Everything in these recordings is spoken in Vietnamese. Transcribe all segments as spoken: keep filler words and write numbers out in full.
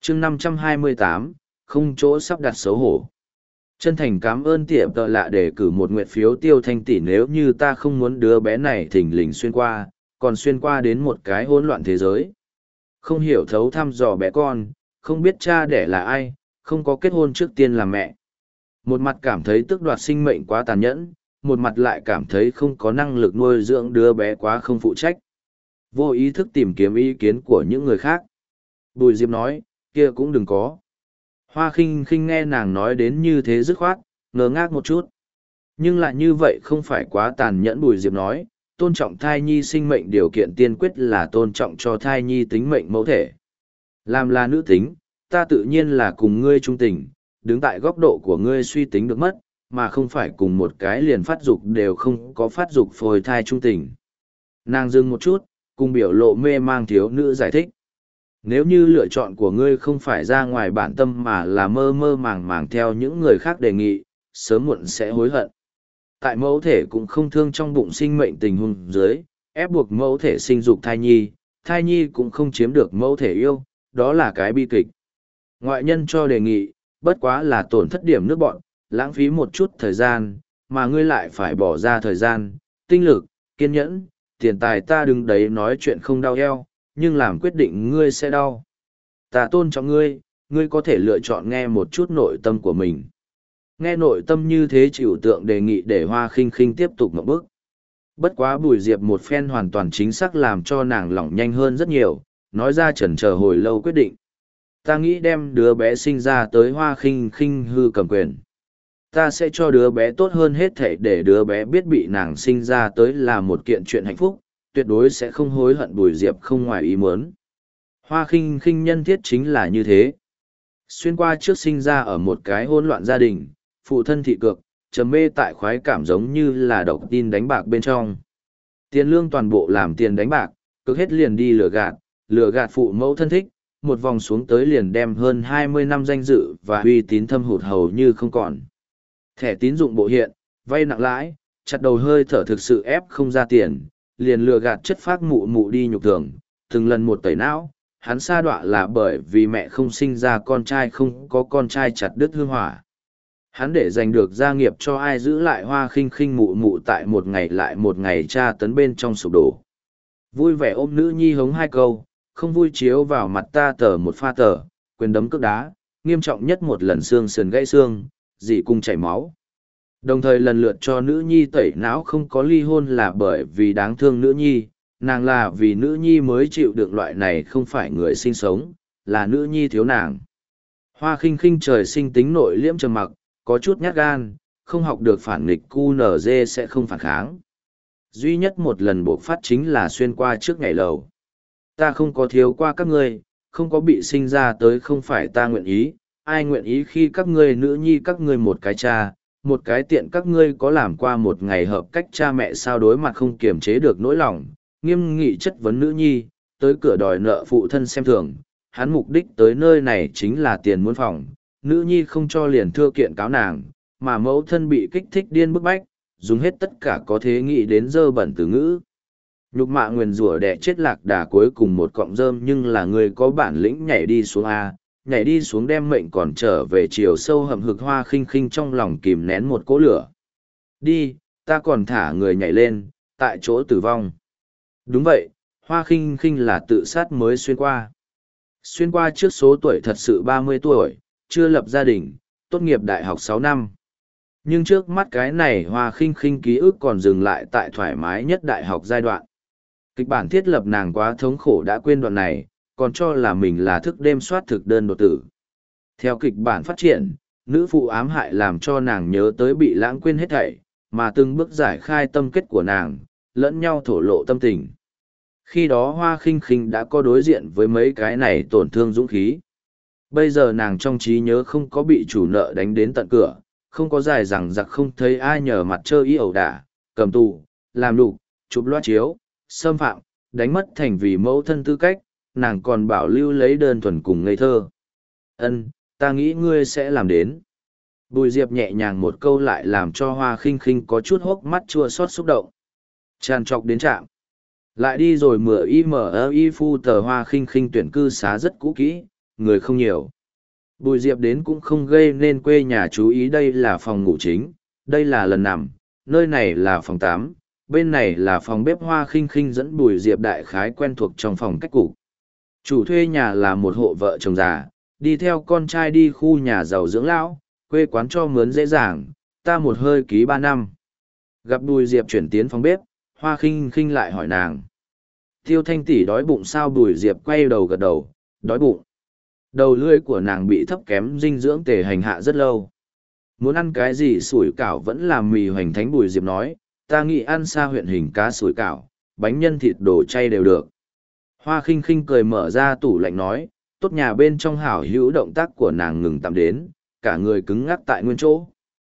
chương năm trăm hai mươi tám, không chỗ sắp đặt xấu hổ. Chân thành cảm ơn tiệm tợ lạ để cử một nguyện phiếu tiêu thanh tỷ, nếu như ta không muốn đứa bé này thình lình xuyên qua, còn xuyên qua đến một cái hỗn loạn thế giới. Không hiểu thấu thăm dò bé con, không biết cha đẻ là ai, không có kết hôn trước tiên là mẹ. Một mặt cảm thấy tước đoạt sinh mệnh quá tàn nhẫn, một mặt lại cảm thấy không có năng lực nuôi dưỡng đứa bé quá không phụ trách. Vô ý thức tìm kiếm ý kiến của những người khác. Bùi Diệp nói, kia cũng đừng có. Hoa khinh khinh nghe nàng nói đến như thế dứt khoát, ngơ ngác một chút. Nhưng lại như vậy không phải quá tàn nhẫn. Bùi Diệp nói, tôn trọng thai nhi sinh mệnh điều kiện tiên quyết là tôn trọng cho thai nhi tính mệnh mẫu thể. Làm là nữ tính, ta tự nhiên là cùng ngươi trung tình, đứng tại góc độ của ngươi suy tính được mất, mà không phải cùng một cái liền phát dục đều không có phát dục phôi thai trung tình. Nàng dừng một chút, cùng biểu lộ mê mang thiếu nữ giải thích. Nếu như lựa chọn của ngươi không phải ra ngoài bản tâm mà là mơ mơ màng màng theo những người khác đề nghị, sớm muộn sẽ hối hận. Tại mẫu thể cũng không thương trong bụng sinh mệnh tình huống dưới, ép buộc mẫu thể sinh dục thai nhi, thai nhi cũng không chiếm được mẫu thể yêu, đó là cái bi kịch. Ngoại nhân cho đề nghị, bất quá là tổn thất điểm nước bọn, lãng phí một chút thời gian, mà ngươi lại phải bỏ ra thời gian, tinh lực, kiên nhẫn, tiền tài. Ta đứng đấy nói chuyện không đau eo, nhưng làm quyết định ngươi sẽ đau. Ta tôn trọng ngươi, ngươi có thể lựa chọn nghe một chút nội tâm của mình. Nghe nội tâm như thế chịu tượng đề nghị để Hoa khinh khinh tiếp tục ngậm bức. Bất quá Bùi Diệp một phen hoàn toàn chính xác làm cho nàng lỏng nhanh hơn rất nhiều, nói ra chần chờ hồi lâu quyết định. Ta nghĩ đem đứa bé sinh ra tới Hoa khinh khinh hư cầm quyền. Ta sẽ cho đứa bé tốt hơn hết thảy để đứa bé biết bị nàng sinh ra tới là một kiện chuyện hạnh phúc, tuyệt đối sẽ không hối hận. Bùi Diệp không ngoài ý muốn. Hoa khinh khinh nhân thiết chính là như thế. Xuyên qua trước sinh ra ở một cái hỗn loạn gia đình, phụ thân thị cực, trầm mê tại khoái cảm giống như là độc tin đánh bạc bên trong. Tiền lương toàn bộ làm tiền đánh bạc, cực hết liền đi lừa gạt, lừa gạt phụ mẫu thân thích, một vòng xuống tới liền đem hơn hai mươi năm danh dự và uy tín thâm hụt hầu như không còn. Thẻ tín dụng bộ hiện, vay nặng lãi, chặt đầu hơi thở thực sự ép không ra tiền, liền lừa gạt chất phác mụ mụ đi nhục thường, từng lần một tẩy não. Hắn sa đọa là bởi vì mẹ không sinh ra con trai, không có con trai chặt đứt hương hỏa. Hắn để giành được gia nghiệp cho ai giữ lại Hoa khinh khinh mụ mụ tại một ngày lại một ngày tra tấn bên trong sụp đổ. Vui vẻ ôm nữ nhi hống hai câu, không vui chiếu vào mặt ta tờ một pha tờ, quyền đấm cước đá, nghiêm trọng nhất một lần xương sườn gãy xương, dị cung chảy máu. Đồng thời lần lượt cho nữ nhi tẩy não không có ly hôn là bởi vì đáng thương nữ nhi, nàng là vì nữ nhi mới chịu được loại này không phải người sinh sống, là nữ nhi thiếu nàng. Hoa khinh khinh trời sinh tính nội liễm trầm mặc, có chút nhát gan, không học được phản nghịch cu nở dê sẽ không phản kháng. Duy nhất một lần bộc phát chính là xuyên qua trước ngày lầu. Ta không có thiếu qua các ngươi, không có bị sinh ra tới không phải ta nguyện ý, ai nguyện ý khi các ngươi nữ nhi các ngươi một cái cha, một cái tiện các ngươi có làm qua một ngày hợp cách cha mẹ sao đối mặt không kiềm chế được nỗi lòng, nghiêm nghị chất vấn nữ nhi, tới cửa đòi nợ phụ thân xem thường, hắn mục đích tới nơi này chính là tiền muốn phòng, nữ nhi không cho liền thưa kiện cáo nàng, mà mẫu thân bị kích thích điên bức bách, dùng hết tất cả có thể nghĩ đến dơ bẩn từ ngữ. Nhục mạ nguyền rủa đẻ chết lạc đà cuối cùng một cọng rơm, nhưng là người có bản lĩnh nhảy đi xuống A, nhảy đi xuống đem mệnh còn trở về chiều sâu hầm hực. Hoa khinh khinh trong lòng kìm nén một cỗ lửa. Đi, ta còn thả người nhảy lên, tại chỗ tử vong. Đúng vậy, Hoa khinh khinh là tự sát mới xuyên qua. Xuyên qua trước số tuổi thật sự ba mươi tuổi, chưa lập gia đình, tốt nghiệp đại học sáu năm. Nhưng trước mắt cái này Hoa khinh khinh ký ức còn dừng lại tại thoải mái nhất đại học giai đoạn. Kịch bản thiết lập nàng quá thống khổ đã quên đoạn này, còn cho là mình là thức đêm soát thực đơn đột tử. Theo kịch bản phát triển, nữ phụ ám hại làm cho nàng nhớ tới bị lãng quên hết thảy, mà từng bước giải khai tâm kết của nàng, lẫn nhau thổ lộ tâm tình. Khi đó Hoa khinh khinh đã có đối diện với mấy cái này tổn thương dũng khí. Bây giờ nàng trong trí nhớ không có bị chủ nợ đánh đến tận cửa, không có dài rằng giặc không thấy ai nhờ mặt chơi ý ẩu đả, cầm tù, làm đục, chụp loa chiếu, xâm phạm, đánh mất thành vì mẫu thân tư cách, nàng còn bảo lưu lấy đơn thuần cùng ngây thơ. Ân, ta nghĩ ngươi sẽ làm đến. Bùi Diệp nhẹ nhàng một câu lại làm cho Hoa khinh khinh có chút hốc mắt chua xót xúc động. Tràn trọc đến trạm. Lại đi rồi mửa y mở ơ y phu tờ Hoa khinh khinh tuyển cư xá rất cũ kỹ, người không nhiều. Bùi Diệp đến cũng không gây nên quê nhà chú ý, đây là phòng ngủ chính, đây là lần nằm, nơi này là phòng tám, bên này là phòng bếp. Hoa Khinh Khinh dẫn Bùi Diệp đại khái quen thuộc trong phòng cách cục. Chủ thuê nhà là một hộ vợ chồng già, đi theo con trai đi khu nhà giàu dưỡng lão, quê quán cho mướn dễ dàng, ta một hơi ký ba năm. Gặp Bùi Diệp chuyển tiến phòng bếp, Hoa Khinh Khinh lại hỏi nàng. Tiêu Thanh tỷ đói bụng sao? Bùi Diệp quay đầu gật đầu, đói bụng. Đầu lưỡi của nàng bị thấp kém dinh dưỡng tề hành hạ rất lâu. Muốn ăn cái gì? Sủi cảo vẫn là mì hoành thánh. Bùi Diệp nói, ta nghĩ ăn xa huyện hình cá sủi cảo, bánh nhân thịt đồ chay đều được. Hoa Khinh Khinh cười mở ra tủ lạnh nói, tốt. Nhà bên trong hảo hữu động tác của nàng ngừng tạm đến, cả người cứng ngắc tại nguyên chỗ.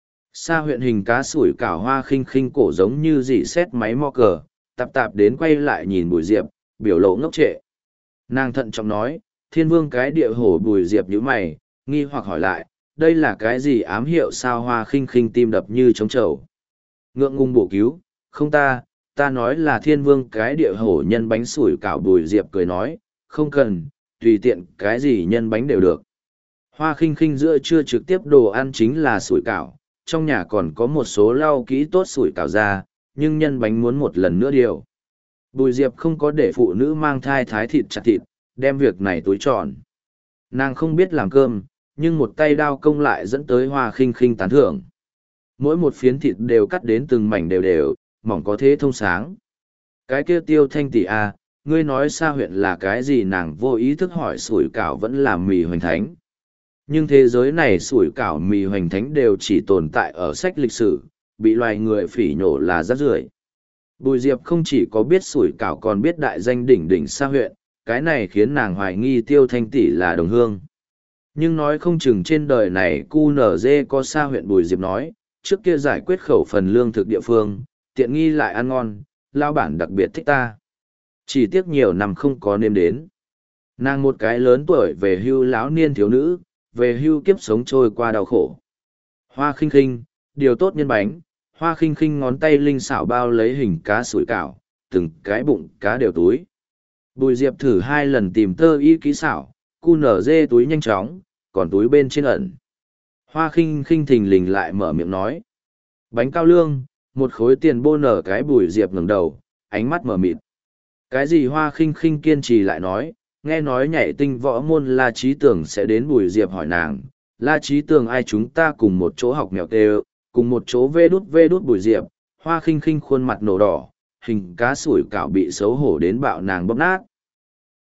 Xa huyện hình cá sủi cảo. Hoa Khinh Khinh cổ giống như dỉ xét máy mo cờ, tạp tạp đến quay lại nhìn Bùi Diệp, biểu lộ ngốc trệ. Nàng thận trọng nói, thiên vương cái địa hổ. Bùi Diệp nhíu mày, nghi hoặc hỏi lại, đây là cái gì ám hiệu sao? Hoa Khinh Khinh tim đập như trống trầu. Ngượng ngùng bổ cứu, không ta, ta nói là thiên vương cái địa hổ nhân bánh sủi cảo. Bùi Diệp cười nói, không cần, tùy tiện cái gì nhân bánh đều được. Hoa Khinh Khinh giữa trưa trực tiếp đồ ăn chính là sủi cảo, trong nhà còn có một số lau kỹ tốt sủi cảo ra, nhưng nhân bánh muốn một lần nữa điều. Bùi Diệp không có để phụ nữ mang thai thái thịt chặt thịt, đem việc này tối tròn. Nàng không biết làm cơm, nhưng một tay đao công lại dẫn tới Hoa Khinh Khinh tán thưởng. Mỗi một phiến thịt đều cắt đến từng mảnh đều đều, mỏng có thế thông sáng. Cái kia Tiêu Thanh tỷ à, ngươi nói xa huyện là cái gì? Nàng vô ý thức hỏi. Sủi cảo vẫn là mì hoành thánh. Nhưng thế giới này sủi cảo mì hoành thánh đều chỉ tồn tại ở sách lịch sử, bị loài người phỉ nhổ là rác rưởi. Bùi Diệp không chỉ có biết sủi cảo còn biết đại danh đỉnh đỉnh xa huyện, cái này khiến nàng hoài nghi Tiêu Thanh tỷ là đồng hương. Nhưng nói không chừng trên đời này cu nở dê có xa huyện. Bùi Diệp nói, trước kia giải quyết khẩu phần lương thực địa phương, tiện nghi lại ăn ngon, lao bản đặc biệt thích ta. Chỉ tiếc nhiều năm không có nêm đến. Nàng một cái lớn tuổi về hưu lão niên thiếu nữ, về hưu kiếp sống trôi qua đau khổ. Hoa Khinh Khinh, điều tốt nhân bánh. Hoa Khinh Khinh ngón tay linh xảo bao lấy hình cá sủi cảo, từng cái bụng cá đều túi. Bùi Diệp thử hai lần tìm tơ y kỹ xảo, cu nở dê túi nhanh chóng, còn túi bên trên ẩn. Hoa Khinh Khinh thình lình lại mở miệng nói, bánh cao lương, một khối tiền bô nở cái. Bùi Diệp ngẩng đầu, ánh mắt mở mịt. Cái gì? Hoa Khinh Khinh kiên trì lại nói, nghe nói nhảy tinh võ môn La Trí Tường sẽ đến. Bùi Diệp hỏi nàng, La Trí Tường ai? Chúng ta cùng một chỗ học mèo tê, cùng một chỗ vê đút vê đút. Bùi Diệp, Hoa Khinh Khinh khuôn mặt nổ đỏ, hình cá sủi cảo bị xấu hổ đến bạo nàng bóp nát.